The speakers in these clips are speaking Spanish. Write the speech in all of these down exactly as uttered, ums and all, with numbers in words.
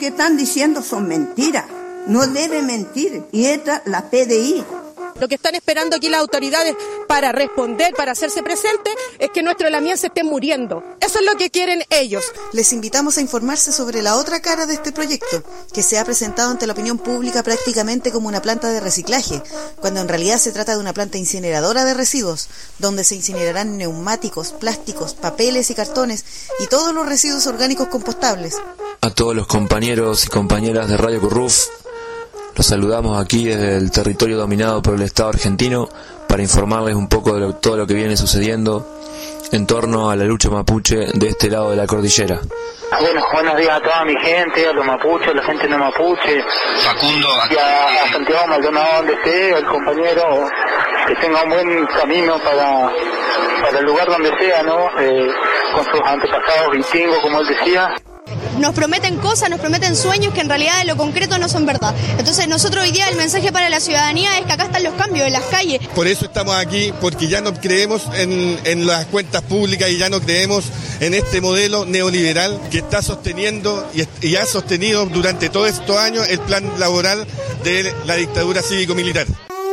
que están diciendo son mentiras. No debe mentir. Y esta, la P D I. Lo que están esperando aquí las autoridades para responder, para hacerse presentes, es que nuestro Lamien se esté muriendo. Eso es lo que quieren ellos. Les invitamos a informarse sobre la otra cara de este proyecto, que se ha presentado ante la opinión pública prácticamente como una planta de reciclaje, cuando en realidad se trata de una planta incineradora de residuos, donde se incinerarán neumáticos, plásticos, papeles y cartones, y todos los residuos orgánicos compostables. A todos los compañeros y compañeras de Radio Curruf, los saludamos aquí desde el territorio dominado por el Estado argentino para informarles un poco de lo, todo lo que viene sucediendo en torno a la lucha mapuche de este lado de la cordillera. Bueno, buenos días a toda mi gente, a los mapuches, a la gente no mapuche. Facundo, y a, a Santiago Maldonado donde esté, al compañero, que tenga un buen camino para, para el lugar donde sea, ¿no? Eh, con sus antepasados vikingos, como él decía. Nos prometen cosas, nos prometen sueños que en realidad en lo concreto no son verdad. Entonces nosotros hoy día el mensaje para la ciudadanía es que acá están los cambios en las calles. Por eso estamos aquí, porque ya no creemos en, en las cuentas públicas y ya no creemos en este modelo neoliberal que está sosteniendo y, y ha sostenido durante todos estos años el plan laboral de la dictadura cívico-militar.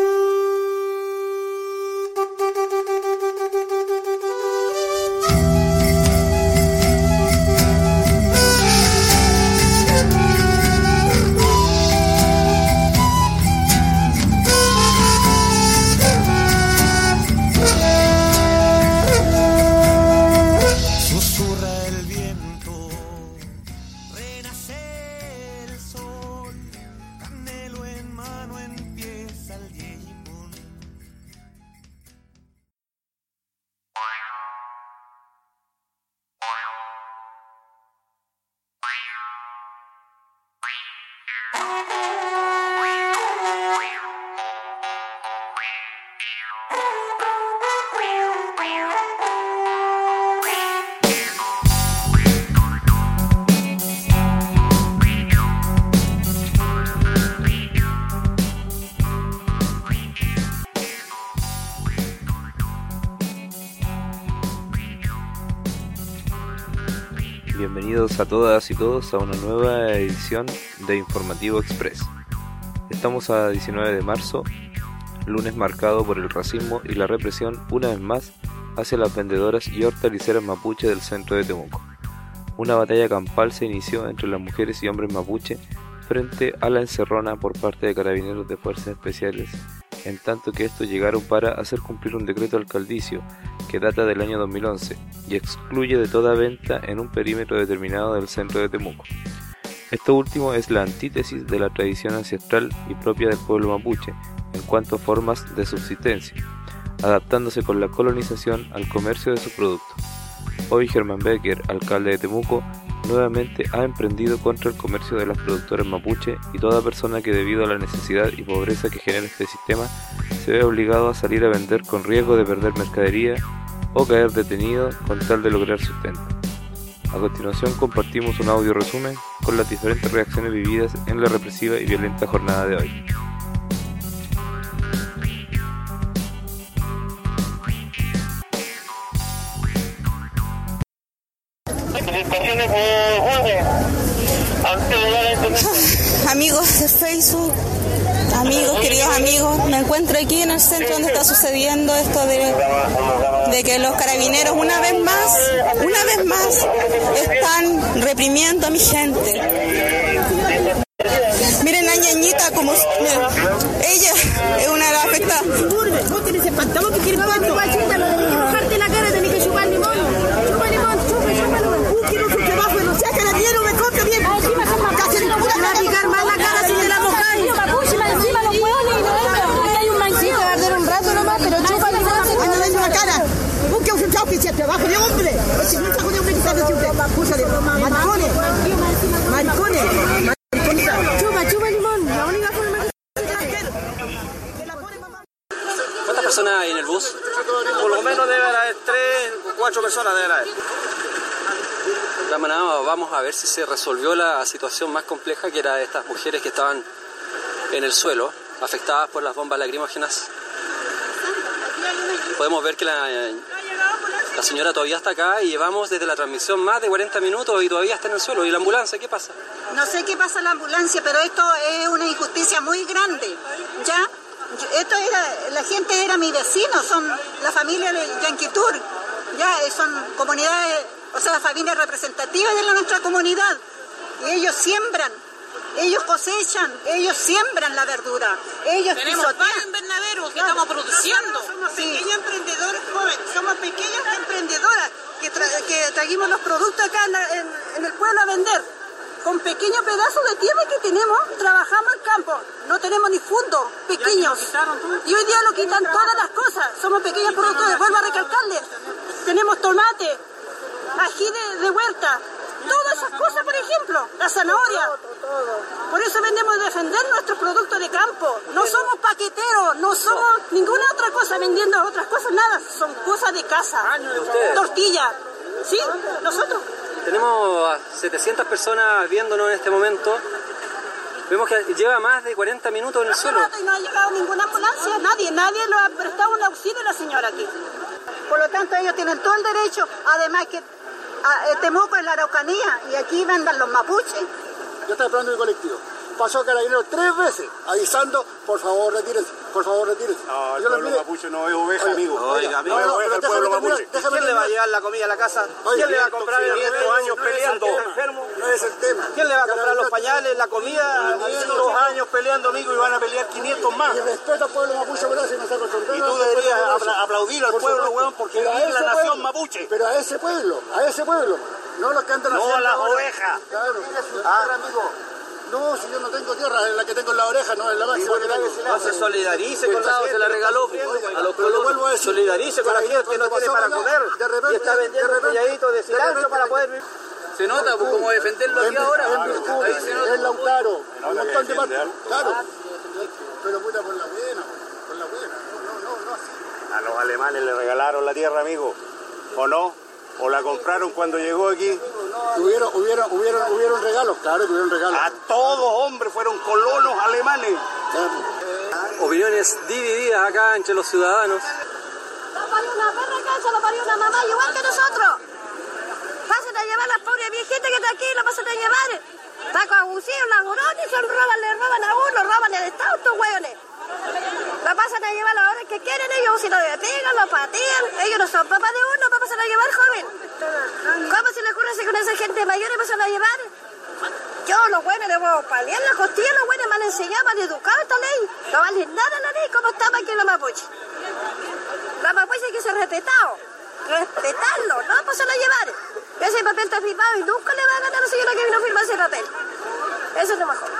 Bienvenidos a todas y todos a una nueva edición de Informativo Express. Estamos a diecinueve de marzo, lunes marcado por el racismo y la represión una vez más hacia las vendedoras y hortaliceras mapuche del centro de Temuco. Una batalla campal se inició entre las mujeres y hombres mapuche frente a la encerrona por parte de carabineros de fuerzas especiales, en tanto que estos llegaron para hacer cumplir un decreto alcaldicio que data del año dos mil once y excluye de toda venta en un perímetro determinado del centro de Temuco. Esto último es la antítesis de la tradición ancestral y propia del pueblo mapuche en cuanto a formas de subsistencia, adaptándose con la colonización al comercio de su producto. Hoy Germán Becker, alcalde de Temuco, nuevamente ha emprendido contra el comercio de las productoras mapuche y toda persona que debido a la necesidad y pobreza que genera este sistema se ve obligado a salir a vender con riesgo de perder mercadería o caer detenido con tal de lograr sustento. A continuación compartimos un audio resumen con las diferentes reacciones vividas en la represiva y violenta jornada de hoy. Amigos de Facebook, amigos, queridos amigos, me encuentro aquí en el centro donde está sucediendo esto de, de que los carabineros una vez más, una vez más, están reprimiendo a mi gente. Miren a ñañita como miren, ella es una de las afectadas. Vos tenés el pantalón que quieres cuánto. Dibujarte la cara, tenés que chupar limón. Chupa limón, chupa, chupa limón. Un kilo que bajo, no sea carabinero, me corte bien. Casi no puedo picar más la cara si me la mojáis. Encima los huevos y no hay un manchito. Va a arder un rato nomás, pero chupa limón. Anda, ven la cara. Busque un chau que se te bajo de hombre. Si no está con un grito de usted. Escúchale, maricones. Maricones. Chupa, chupa limón. La única forma de... ¿Cuántas personas hay en el bus? Por lo menos deben haber tres o cuatro personas deben haber. De manera, vamos a ver si se resolvió la situación más compleja, que era de estas mujeres que estaban en el suelo, afectadas por las bombas lacrimógenas. Podemos ver que la, la señora todavía está acá y llevamos desde la transmisión más de cuarenta minutos y todavía está en el suelo. ¿Y la ambulancia qué pasa? No sé qué pasa en la ambulancia, pero esto es una injusticia muy grande, ¿ya? Esto era, la gente era mi vecino, son la familia de Yanquitur, ya, son comunidades, o sea, familias representativas de la, nuestra comunidad, y ellos siembran, ellos cosechan, ellos siembran la verdura, ellos tenemos varios invernaderos que estamos produciendo. Somos sí. pequeños emprendedores jóvenes, somos pequeñas emprendedoras que, tra que trajimos los productos acá en, la, en, en el pueblo a vender. Con pequeños pedazos de tierra que tenemos, trabajamos en campo, no tenemos ni fondos pequeños. Y hoy día lo quitan todas las cosas, somos pequeños productores, vuelvo a recalcarles. Tenemos tomate, ají de, de huerta, todas esas cosas, por ejemplo, la zanahoria. Por eso vendemos de defender nuestros productos de campo. No somos paqueteros, no somos ninguna otra cosa vendiendo otras cosas, nada, son cosas de casa. Tortilla, sí, nosotros. Tenemos a setecientas personas viéndonos en este momento. Vemos que lleva más de cuarenta minutos en el suelo. Y no ha llegado ninguna ambulancia, nadie, nadie lo ha prestado un auxilio a la señora aquí. Por lo tanto, ellos tienen todo el derecho, además que a, Temuco es la Araucanía y aquí vendan los mapuches. Yo estaba esperando mi colectivo. Pasó Carabineros tres veces avisando, por favor retírense, por favor retírense. No, el pueblo mapuche no es oveja, oiga, amigo. Oiga, amigo, no es oveja el pueblo mapuche. ¿Quién le va a llevar la comida a la casa? Oiga, ¿Quién le va a comprar el quinientos años peleando? No es el tema. ¿Quién le va a comprar los pañales, la comida? Dos años peleando, amigo, y van a pelear quinientos más. Y respeto al pueblo mapuche, ¿verdad? Si me está acostumbrando. Y tú deberías aplaudir al pueblo, weón, porque es la nación mapuche. Pero a ese pueblo, a ese pueblo. No los que andan haciendo. No a las ovejas. Claro. Ah, amigo. No, si yo no tengo tierra, es la que tengo en la oreja, no es la máxima que tengo. No se solidarice con la gente, se la regaló a los colonos. Solidarice con la gente que no tiene para comer y está vendiendo pelladitos de cilantro para poder vivir. Se nota pues, cómo defenderlo aquí ahora. Ahí se nota. Es Lautaro, un montón de partes. Claro. Pero puta por la buena, por la buena. No, no, no, así. A los alemanes le regalaron la tierra, amigo, ¿o no? ¿O la compraron cuando llegó aquí? Hubieron, hubieron, hubieron, hubieron regalos, claro que hubieron regalos. A todos, hombres, fueron colonos alemanes. Claro. Opiniones divididas acá entre los ciudadanos. Lo parió una perra acá, se lo parió una mamá igual que nosotros. Pasen a llevar a las pobres viejitas que están aquí, lo pasen a llevar. Tacos abusivos, ladrones, se roban, le roban a uno, roban el Estado, estos hueones. Lo pasan a llevar a la hora que quieren ellos, si lo pegan, lo patean. Ellos no son papás de uno, para pasar a llevar, joven. ¿Cómo se le ocurre si con esa gente mayor pasan a llevar? Yo, los buenos, le voy a paliar la costilla, los buenos me han enseñado, me han educado esta ley. No vale nada la ley, como estaba aquí en los mapuches. Los mapuches hay que ser respetados. Respetarlo, no pasar a llevar. Ese papel está firmado y nunca le va a ganar a la señora que vino a firmar ese papel. Eso es lo mejor.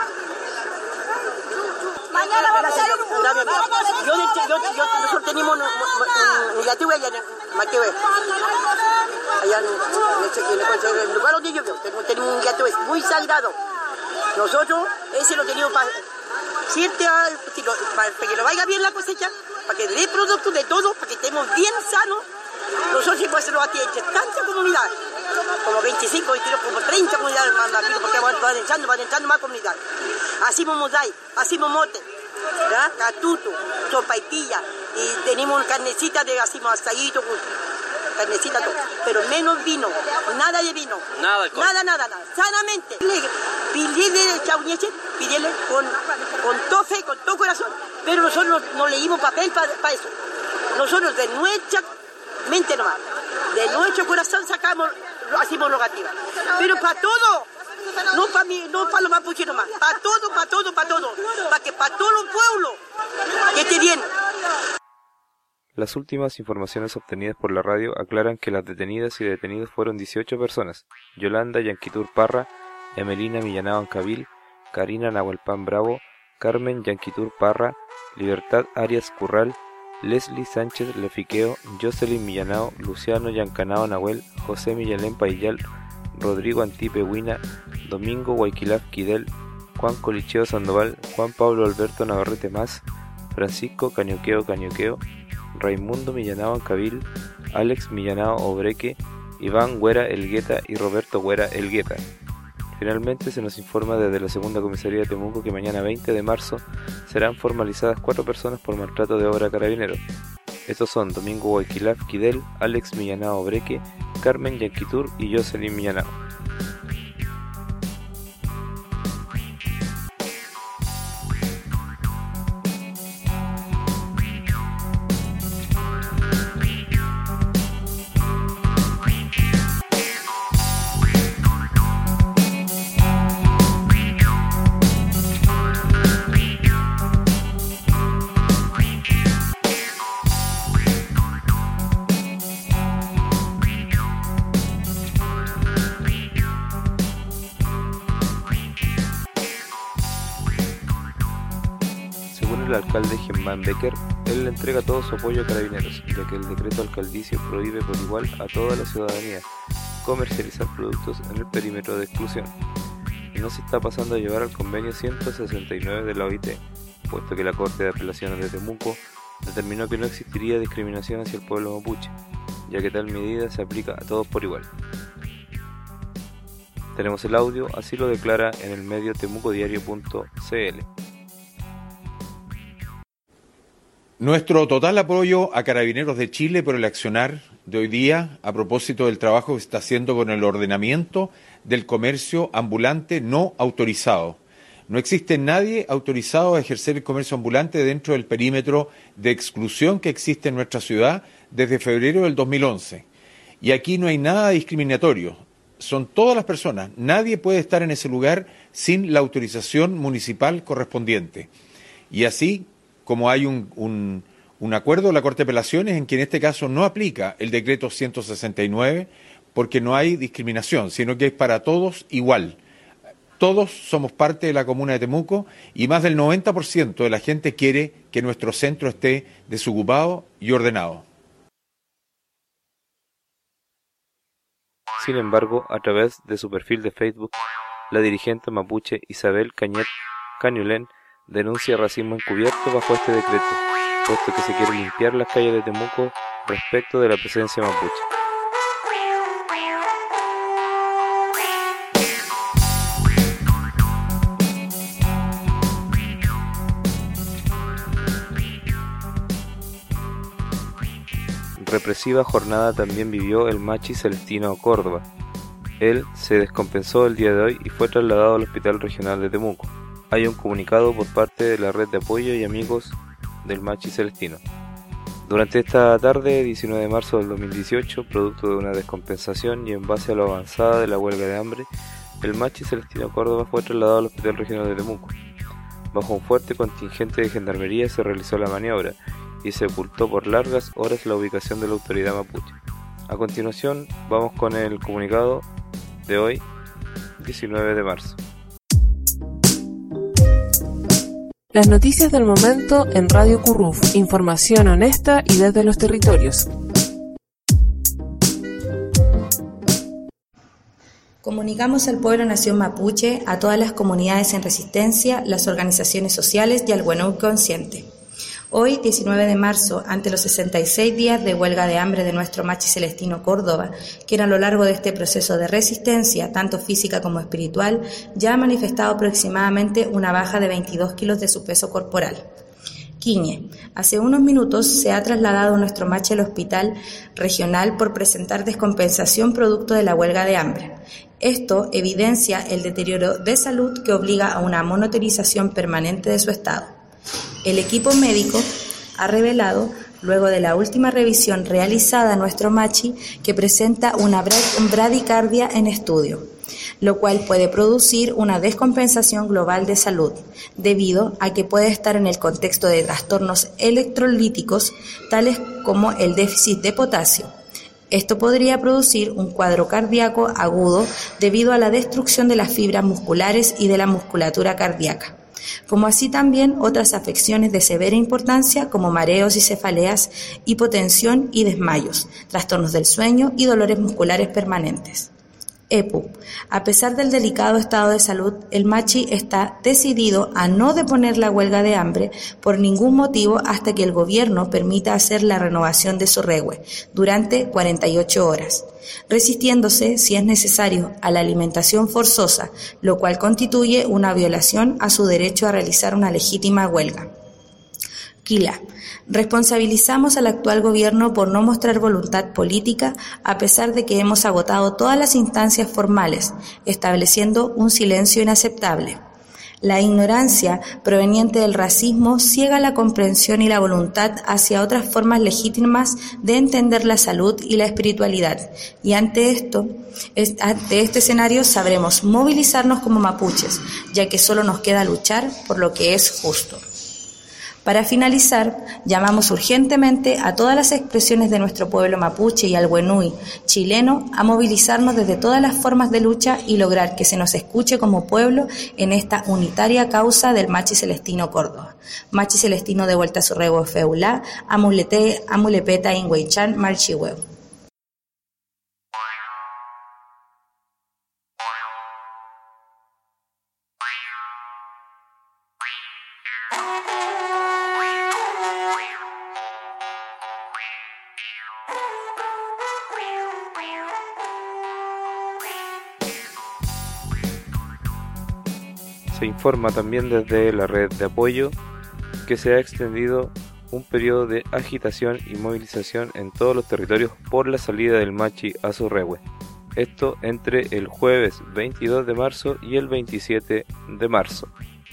Mañana vamos a hacer un... Yo, yo, yo, nosotros tenemos un negativo allá en Maquewe. Allá en el lugar donde yo vivo, tenemos un negativo muy sagrado. Nosotros, ese lo tenemos para siete años, para que lo vaya bien la cosecha, para que dé producto de todo, para que estemos bien sanos. Nosotros hemos hecho entre tantas comunidades, como veinticinco, veintidós, como treinta comunidades más, más porque van entrando, van entrando más comunidades. Así Momodai, así Momote, ¿verdad? Catuto, sopaipilla, y tenemos carnecita de así asadito, carnecita todo, pero menos vino, nada de vino, nada, nada, nada, nada, sanamente. Pídele chauñeche, pídele con, con todo fe, con todo corazón, pero nosotros no, no leímos papel para pa eso. Nosotros de nuestra mente nomás, de nuestro corazón sacamos, hacemos rogativas, pero para todo, no para mí, no para los mapuches nomás, para todo, para todo, para todo, para que para todos los pueblos que esté bien. Las últimas informaciones obtenidas por la radio aclaran que las detenidas y detenidos fueron dieciocho personas: Yolanda Yanquitur Parra, Emelina Millanao Ancabil, Karina Nahuelpan Bravo, Carmen Yanquitur Parra, Libertad Arias Curral, Leslie Sánchez Lefiqueo, Jocelyn Millanao, Luciano Yancanao Nahuel, José Millalén Paillal, Rodrigo Antipe Huina, Domingo Guayquilaf Quidel, Juan Colicheo Sandoval, Juan Pablo Alberto Navarrete Más, Francisco Cañuqueo Cañuqueo, Raimundo Millanao Ancabil, Alex Millanao Obreque, Iván Güera Elgueta y Roberto Güera Elgueta. Finalmente se nos informa desde la segunda comisaría de Temuco que mañana veinte de marzo serán formalizadas cuatro personas por maltrato de obra carabinero. Estos son Domingo Guayquilaf Quidel, Alex Millanao Obreque, Carmen Yanquitur y Jocelyn Millanao. alcalde Germán Becker, él le entrega todo su apoyo a Carabineros, ya que el decreto alcaldicio prohíbe por igual a toda la ciudadanía comercializar productos en el perímetro de exclusión, y no se está pasando a llevar al convenio ciento sesenta y nueve de la O I T, puesto que la Corte de Apelaciones de Temuco determinó que no existiría discriminación hacia el pueblo mapuche, ya que tal medida se aplica a todos por igual. Tenemos el audio, así lo declara en el medio temuco diario punto c l. Nuestro total apoyo a Carabineros de Chile por el accionar de hoy día a propósito del trabajo que se está haciendo con el ordenamiento del comercio ambulante no autorizado. No existe nadie autorizado a ejercer el comercio ambulante dentro del perímetro de exclusión que existe en nuestra ciudad desde febrero del dos mil once. Y aquí no hay nada discriminatorio. Son todas las personas. Nadie puede estar en ese lugar sin la autorización municipal correspondiente. Y así como hay un, un, un acuerdo de la Corte de Apelaciones en que en este caso no aplica el decreto ciento sesenta y nueve porque no hay discriminación, sino que es para todos igual. Todos somos parte de la comuna de Temuco y más del noventa por ciento de la gente quiere que nuestro centro esté desocupado y ordenado. Sin embargo, a través de su perfil de Facebook, la dirigente mapuche Isabel Cañet Cañulén denuncia racismo encubierto bajo este decreto, puesto que se quiere limpiar las calles de Temuco respecto de la presencia mapuche. Represiva jornada también vivió el machi Celestino Córdoba. Él se descompensó el día de hoy y fue trasladado al Hospital Regional de Temuco. Hay un comunicado por parte de la red de apoyo y amigos del machi Celestino. Durante esta tarde, diecinueve de marzo del dos mil dieciocho, producto de una descompensación y en base a lo avanzada de la huelga de hambre, el machi Celestino Córdoba fue trasladado al Hospital Regional de Temuco. Bajo un fuerte contingente de gendarmería se realizó la maniobra y se ocultó por largas horas la ubicación de la autoridad mapuche. A continuación, vamos con el comunicado de hoy, diecinueve de marzo. Las noticias del momento en Radio Curruf, información honesta y desde los territorios. Comunicamos al pueblo nación mapuche, a todas las comunidades en resistencia, las organizaciones sociales y al Huenuy consciente. Hoy, diecinueve de marzo, ante los sesenta y seis días de huelga de hambre de nuestro machi Celestino Córdoba, quien a lo largo de este proceso de resistencia, tanto física como espiritual, ya ha manifestado aproximadamente una baja de veintidós kilos de su peso corporal. Quiñe, hace unos minutos se ha trasladado nuestro machi al hospital regional por presentar descompensación producto de la huelga de hambre. Esto evidencia el deterioro de salud que obliga a una monitorización permanente de su estado. El equipo médico ha revelado, luego de la última revisión realizada a nuestro machi, que presenta una bradicardia en estudio, lo cual puede producir una descompensación global de salud, debido a que puede estar en el contexto de trastornos electrolíticos, tales como el déficit de potasio. Esto podría producir un cuadro cardíaco agudo debido a la destrucción de las fibras musculares y de la musculatura cardíaca, como así también otras afecciones de severa importancia como mareos y cefaleas, hipotensión y desmayos, trastornos del sueño y dolores musculares permanentes. E P U. A pesar del delicado estado de salud, el machi está decidido a no deponer la huelga de hambre por ningún motivo hasta que el gobierno permita hacer la renovación de su regue durante cuarenta y ocho horas, resistiéndose, si es necesario, a la alimentación forzosa, lo cual constituye una violación a su derecho a realizar una legítima huelga. Quila. Responsabilizamos al actual gobierno por no mostrar voluntad política a pesar de que hemos agotado todas las instancias formales, estableciendo un silencio inaceptable. La ignorancia proveniente del racismo ciega la comprensión y la voluntad hacia otras formas legítimas de entender la salud y la espiritualidad, y ante esto, ante este escenario sabremos movilizarnos como mapuches, ya que solo nos queda luchar por lo que es justo. Para finalizar, llamamos urgentemente a todas las expresiones de nuestro pueblo mapuche y alhuenui chileno a movilizarnos desde todas las formas de lucha y lograr que se nos escuche como pueblo en esta unitaria causa del Machi Celestino Córdoba. Machi Celestino de vuelta a su rego feulá, amulete, amulepeta ingueychan, marchihueu. Se informa también desde la red de apoyo que se ha extendido un periodo de agitación y movilización en todos los territorios por la salida del Machi a su rehue. Esto entre el jueves veintidós de marzo y el veintisiete de marzo.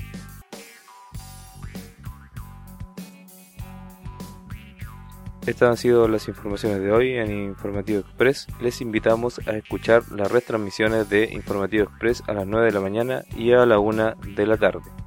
Estas han sido las informaciones de hoy en Informativo Express. Les invitamos a escuchar las retransmisiones de Informativo Express a las nueve de la mañana y a la una de la tarde.